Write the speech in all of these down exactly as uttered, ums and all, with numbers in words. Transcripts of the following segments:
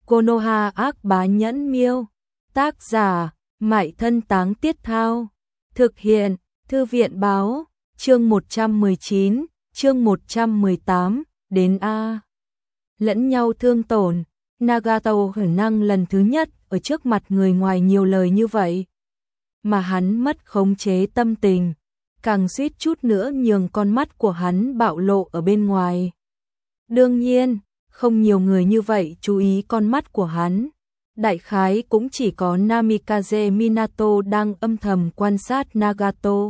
Konoha ác bá nhẫn miêu. Tác giả, Mại Thân Táng Tiết Thao. Thực hiện, Thư viện báo, chương một trăm mười chín, chương một trăm mười tám, đến A. Lẫn nhau thương tổn, Nagato khả năng lần thứ nhất ở trước mặt người ngoài nhiều lời như vậy. Mà hắn mất khống chế tâm tình, càng suýt chút nữa nhường con mắt của hắn bạo lộ ở bên ngoài. Đương nhiên, không nhiều người như vậy chú ý con mắt của hắn. Đại khái cũng chỉ có Namikaze Minato đang âm thầm quan sát Nagato.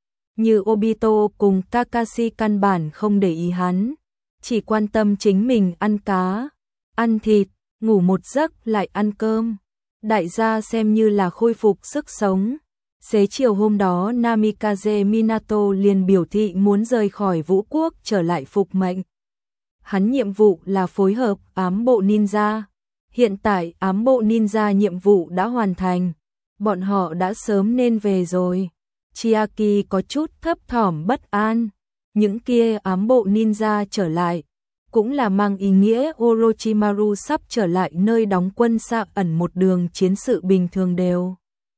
Như Obito cùng Kakashi căn bản không để ý hắn, chỉ quan tâm chính mình ăn cá, ăn thịt, ngủ một giấc lại ăn cơm. Đại gia xem như là khôi phục sức sống. Xế chiều hôm đó Namikaze Minato liền biểu thị muốn rời khỏi Vũ Quốc trở lại phục mệnh. Hắn nhiệm vụ là phối hợp ám bộ ninja. Hiện tại ám bộ ninja nhiệm vụ đã hoàn thành, bọn họ đã sớm nên về rồi. Chiaki có chút thấp thỏm bất an, những kia ám bộ ninja trở lại, cũng là mang ý nghĩa Orochimaru sắp trở lại nơi đóng quân xa ẩn một đường chiến sự bình thường đều.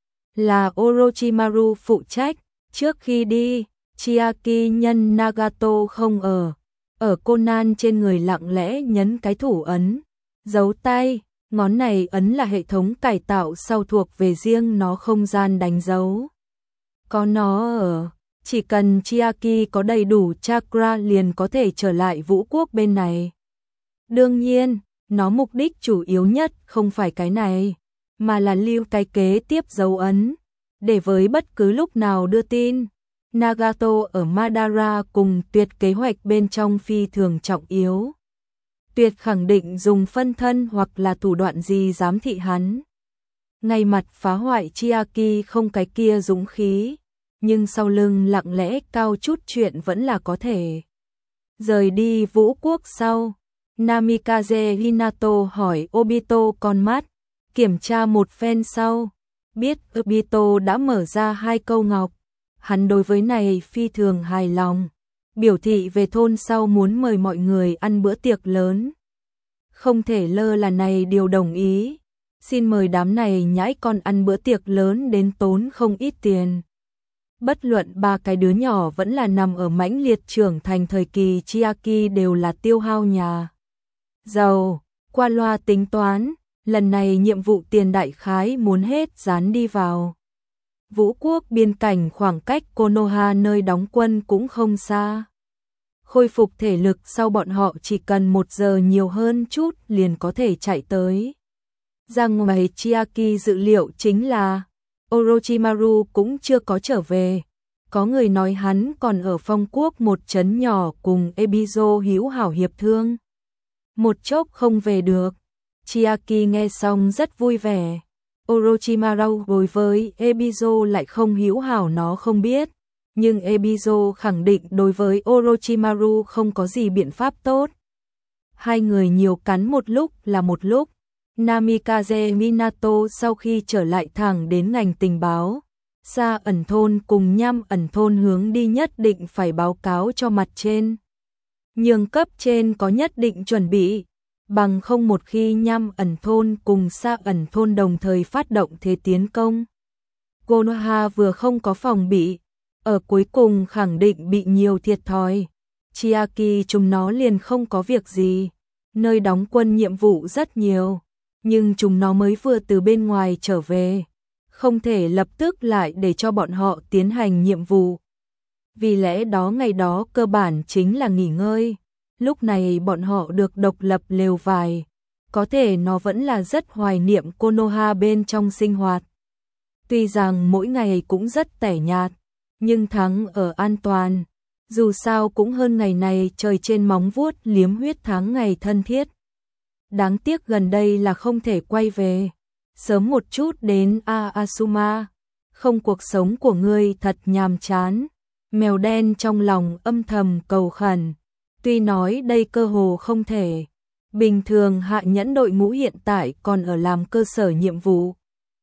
Là Orochimaru phụ trách, trước khi đi, Chiaki nhân Nagato không ở, ở Conan trên người lặng lẽ nhấn cái thủ ấn. Dấu tay, ngón này ấn là hệ thống cải tạo sau thuộc về riêng nó không gian đánh dấu. Có nó ở, chỉ cần Chiaki có đầy đủ chakra liền có thể trở lại Vũ Quốc bên này. Đương nhiên, nó mục đích chủ yếu nhất không phải cái này, mà là lưu cái kế tiếp dấu ấn, để với bất cứ lúc nào đưa tin. Nagato ở Madara cùng Tuyệt kế hoạch bên trong phi thường trọng yếu. Tuyệt khẳng định dùng phân thân hoặc là thủ đoạn gì giám thị hắn. Ngay mặt phá hoại Chiaki không cái kia dũng khí, nhưng sau lưng lặng lẽ cao chút chuyện vẫn là có thể. Rời đi Vũ Quốc sau, Namikaze Hinato hỏi Obito con mắt, kiểm tra một phen sau, biết Obito đã mở ra hai câu ngọc. Hắn đối với này phi thường hài lòng, biểu thị về thôn sau muốn mời mọi người ăn bữa tiệc lớn. Không thể lơ là này điều đồng ý, xin mời đám này nhãi con ăn bữa tiệc lớn đến tốn không ít tiền. Bất luận ba cái đứa nhỏ vẫn là nằm ở mãnh liệt trưởng thành thời kỳ Chiaki đều là tiêu hao nhà giàu, qua loa tính toán, lần này nhiệm vụ tiền đại khái muốn hết dán đi vào. Vũ Quốc biên cảnh khoảng cách Konoha nơi đóng quân cũng không xa. Khôi phục thể lực sau bọn họ chỉ cần một giờ nhiều hơn chút liền có thể chạy tới. Ra ngoài Chiaki dự liệu chính là Orochimaru cũng chưa có trở về. Có người nói hắn còn ở Phong Quốc một trấn nhỏ cùng Ebizo hữu hảo hiệp thương. Một chốc không về được. Chiaki nghe xong rất vui vẻ. Orochimaru đối với Ebizo lại không hữu hảo nó không biết, nhưng Ebizo khẳng định đối với Orochimaru không có gì biện pháp tốt. Hai người nhiều cắn một lúc là một lúc. Namikaze Minato sau khi trở lại thẳng đến ngành tình báo, Sa ẩn thôn cùng Nham ẩn thôn hướng đi nhất định phải báo cáo cho mặt trên. Nhường cấp trên có nhất định chuẩn bị. Bằng không một khi Nham ẩn thôn cùng Sa ẩn thôn đồng thời phát động thế tiến công, Konoha vừa không có phòng bị, ở cuối cùng khẳng định bị nhiều thiệt thòi. Chiaki chúng nó liền không có việc gì, nơi đóng quân nhiệm vụ rất nhiều, nhưng chúng nó mới vừa từ bên ngoài trở về, không thể lập tức lại để cho bọn họ tiến hành nhiệm vụ. Vì lẽ đó ngày đó cơ bản chính là nghỉ ngơi. Lúc này bọn họ được độc lập lều vải, có thể nó vẫn là rất hoài niệm Konoha bên trong sinh hoạt. Tuy rằng mỗi ngày cũng rất tẻ nhạt, nhưng thắng ở an toàn, dù sao cũng hơn ngày này trời trên móng vuốt liếm huyết tháng ngày thân thiết. Đáng tiếc gần đây là không thể quay về, sớm một chút đến Aasuma, không cuộc sống của ngươi thật nhàm chán. Mèo đen trong lòng âm thầm cầu khẩn. Tuy nói đây cơ hồ không thể, bình thường hạ nhẫn đội ngũ hiện tại còn ở làm cơ sở nhiệm vụ.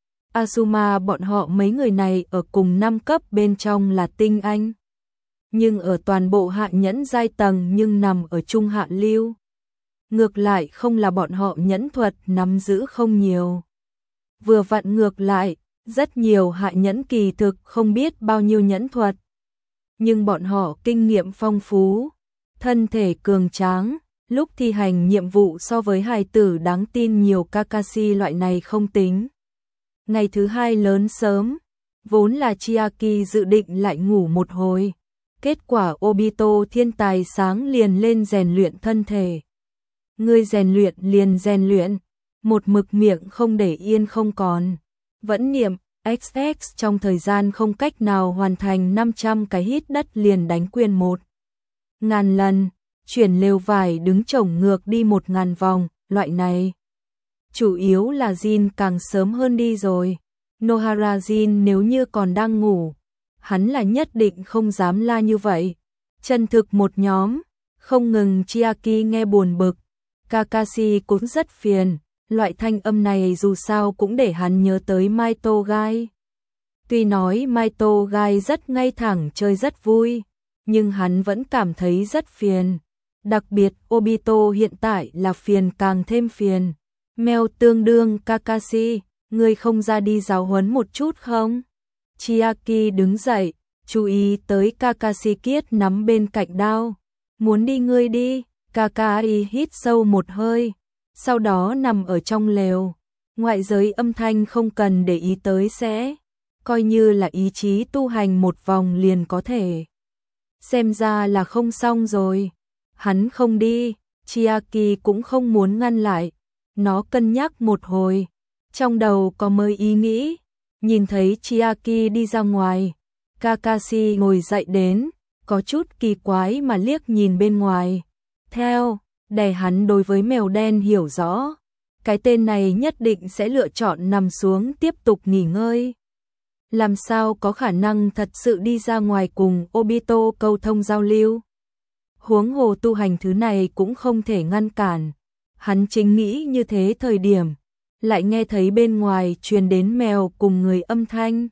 Asuma bọn họ mấy người này ở cùng năm cấp bên trong là tinh anh. Nhưng ở toàn bộ hạ nhẫn giai tầng nhưng nằm ở trung hạ lưu. ngược lại không là bọn họ nhẫn thuật nắm giữ không nhiều. Vừa vặn ngược lại, rất nhiều hạ nhẫn kỳ thực không biết bao nhiêu nhẫn thuật. Nhưng bọn họ kinh nghiệm phong phú, thân thể cường tráng, lúc thi hành nhiệm vụ so với hài tử đáng tin nhiều Kakashi loại này không tính. Ngày thứ hai lớn sớm, vốn là Chiaki dự định lại ngủ một hồi. Kết quả Obito thiên tài sáng liền lên rèn luyện thân thể. Ngươi rèn luyện liền rèn luyện, một mực miệng không để yên không còn. Vẫn niệm ích ích trong thời gian không cách nào hoàn thành năm trăm cái hít đất liền đánh quyền một ngàn lần, chuyển lều vải đứng chổng ngược đi một ngàn vòng, loại này. Chủ yếu là Jin càng sớm hơn đi rồi. Nohara Jin nếu như còn đang ngủ, hắn là nhất định không dám la như vậy. Chân thực một nhóm, không ngừng Chiaki nghe buồn bực. Kakashi cũng rất phiền, loại thanh âm này dù sao cũng để hắn nhớ tới Maito Gai. Tuy nói Maito Gai rất ngay thẳng chơi rất vui, nhưng hắn vẫn cảm thấy rất phiền. Đặc biệt Obito hiện tại là phiền càng thêm phiền. Mèo tương đương Kakashi, ngươi không ra đi giáo huấn một chút không? Chiaki đứng dậy, chú ý tới Kakashi Kiết nắm bên cạnh đao. Muốn đi ngươi đi, Kakashi hít sâu một hơi, sau đó nằm ở trong lều. Ngoại giới âm thanh không cần để ý tới sẽ, coi như là ý chí tu hành một vòng liền có thể. Xem ra là không xong rồi. Hắn không đi, Chiaki cũng không muốn ngăn lại. Nó cân nhắc một hồi, trong đầu có mới ý nghĩ, nhìn thấy Chiaki đi ra ngoài. Kakashi ngồi dậy đến, có chút kỳ quái mà liếc nhìn bên ngoài. Theo, để hắn đối với mèo đen hiểu rõ, cái tên này nhất định sẽ lựa chọn nằm xuống tiếp tục nghỉ ngơi. Làm sao có khả năng thật sự đi ra ngoài cùng Obito câu thông giao lưu. Huống hồ tu hành thứ này cũng không thể ngăn cản. Hắn chính nghĩ như thế thời điểm, lại nghe thấy bên ngoài truyền đến mèo cùng người âm thanh.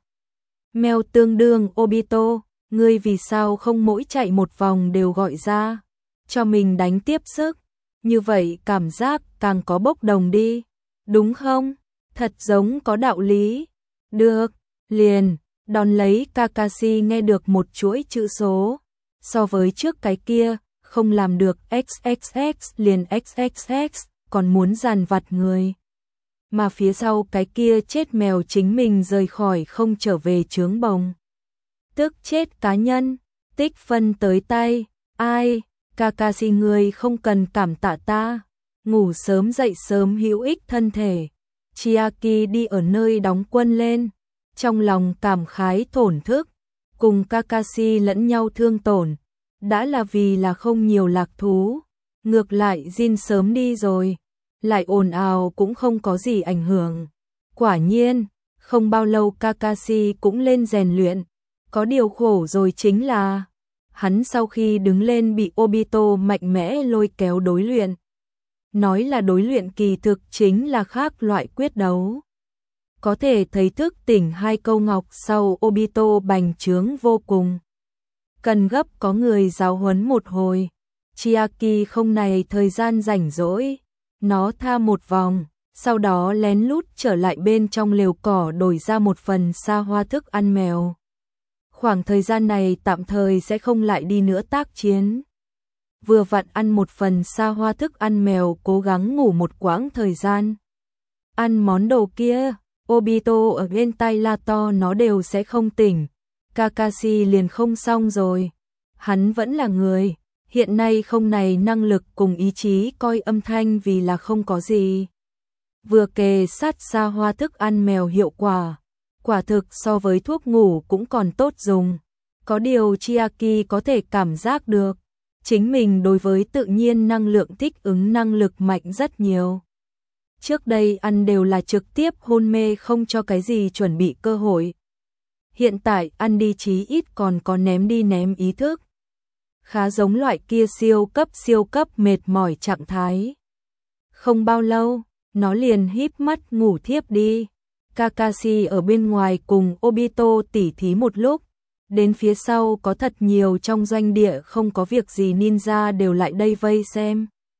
Mèo tương đương Obito, ngươi vì sao không mỗi chạy một vòng đều gọi ra, cho mình đánh tiếp sức, như vậy cảm giác càng có bốc đồng đi, đúng không? Thật giống có đạo lý. Được, liền, đón lấy Kakashi nghe được một chuỗi chữ số, so với trước cái kia, không làm được ích ích ích liền ích ích ích, còn muốn dàn vặt người. Mà phía sau cái kia chết mèo chính mình rời khỏi không trở về chướng bồng. Tức chết cá nhân, tích phân tới tay, ai, Kakashi người không cần cảm tạ ta, ngủ sớm dậy sớm hữu ích thân thể. Chiaki đi ở nơi đóng quân lên, trong lòng cảm khái thổn thức, cùng Kakashi lẫn nhau thương tổn, đã là vì là không nhiều lạc thú, ngược lại Jin sớm đi rồi, lại ồn ào cũng không có gì ảnh hưởng. Quả nhiên, không bao lâu Kakashi cũng lên rèn luyện, có điều khổ rồi chính là, hắn sau khi đứng lên bị Obito mạnh mẽ lôi kéo đối luyện. Nói là đối luyện kỳ thực chính là khác loại quyết đấu. Có thể thấy thức tỉnh hai câu ngọc sau Obito bành trướng vô cùng. Cần gấp có người giáo huấn một hồi. Chiaki không này thời gian rảnh rỗi, nó tha một vòng, sau đó lén lút trở lại bên trong lều cỏ đổi ra một phần xa hoa thức ăn mèo. Khoảng thời gian này tạm thời sẽ không lại đi nữa tác chiến. Vừa vặn ăn một phần xa hoa thức ăn mèo, cố gắng ngủ một quãng thời gian. Ăn món đồ kia, Obito ở bên tai la to nó đều sẽ không tỉnh. Kakashi liền không xong rồi. Hắn vẫn là người, hiện nay không này năng lực cùng ý chí coi âm thanh vì là không có gì. Vừa kề sát xa hoa thức ăn mèo hiệu quả, quả thực so với thuốc ngủ cũng còn tốt dùng. Có điều Chiaki có thể cảm giác được, chính mình đối với tự nhiên năng lượng thích ứng năng lực mạnh rất nhiều. Trước đây ăn đều là trực tiếp hôn mê không cho cái gì chuẩn bị cơ hội. Hiện tại ăn đi chí ít còn có ném đi ném ý thức. Khá giống loại kia siêu cấp siêu cấp mệt mỏi trạng thái. Không bao lâu, nó liền híp mắt ngủ thiếp đi. Kakashi ở bên ngoài cùng Obito tỉ thí một lúc. Đến phía sau có thật nhiều trong doanh địa không có việc gì ninja đều lại đây vây xem.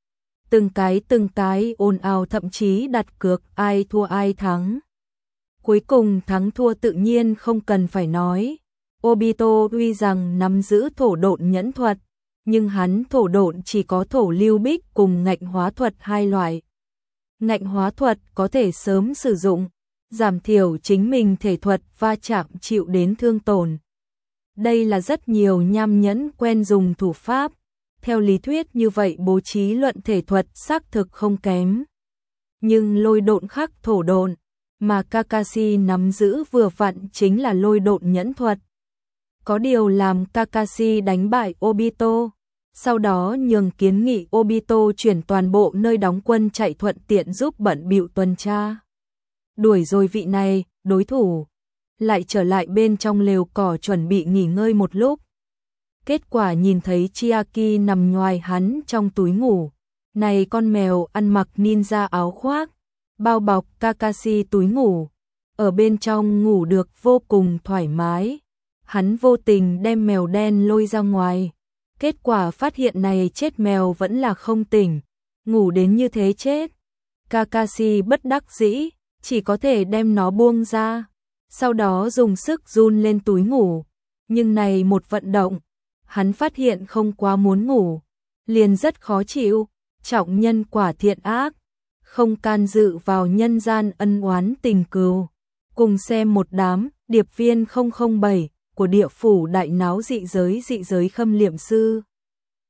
từng cái từng cái ồn ào, thậm chí đặt cược ai thua ai thắng. Cuối cùng thắng thua tự nhiên không cần phải nói. Obito tuy rằng nắm giữ thổ độn nhẫn thuật, nhưng hắn thổ độn chỉ có thổ lưu bích cùng ngạnh hóa thuật hai loại. Ngạnh hóa thuật có thể sớm sử dụng, giảm thiểu chính mình thể thuật va chạm chịu đến thương tổn. Đây là rất nhiều nham nhẫn quen dùng thủ pháp, theo lý thuyết như vậy bố trí luận thể thuật xác thực không kém. Nhưng lôi độn khắc thổ độn, mà Kakashi nắm giữ vừa vặn chính là lôi độn nhẫn thuật. Có điều làm Kakashi đánh bại Obito, sau đó nhường kiến nghị Obito chuyển toàn bộ nơi đóng quân chạy thuận tiện giúp bận bịu tuần tra. Đuổi rồi vị này, đối thủ, lại trở lại bên trong lều cỏ chuẩn bị nghỉ ngơi một lúc. Kết quả nhìn thấy Chiaki nằm nhoài hắn trong túi ngủ. Này con mèo ăn mặc ninja áo khoác, bao bọc Kakashi túi ngủ, ở bên trong ngủ được vô cùng thoải mái. Hắn vô tình đem mèo đen lôi ra ngoài. Kết quả phát hiện này chết mèo vẫn là không tỉnh, ngủ đến như thế chết. Kakashi bất đắc dĩ, chỉ có thể đem nó buông ra, sau đó dùng sức run lên túi ngủ. Nhưng này một vận động, hắn phát hiện không quá muốn ngủ, liền rất khó chịu. Trọng nhân quả thiện ác, không can dự vào nhân gian ân oán tình cừu. Cùng xem một đám điệp viên không không bảy của địa phủ đại náo dị giới dị giới khâm liệm sư.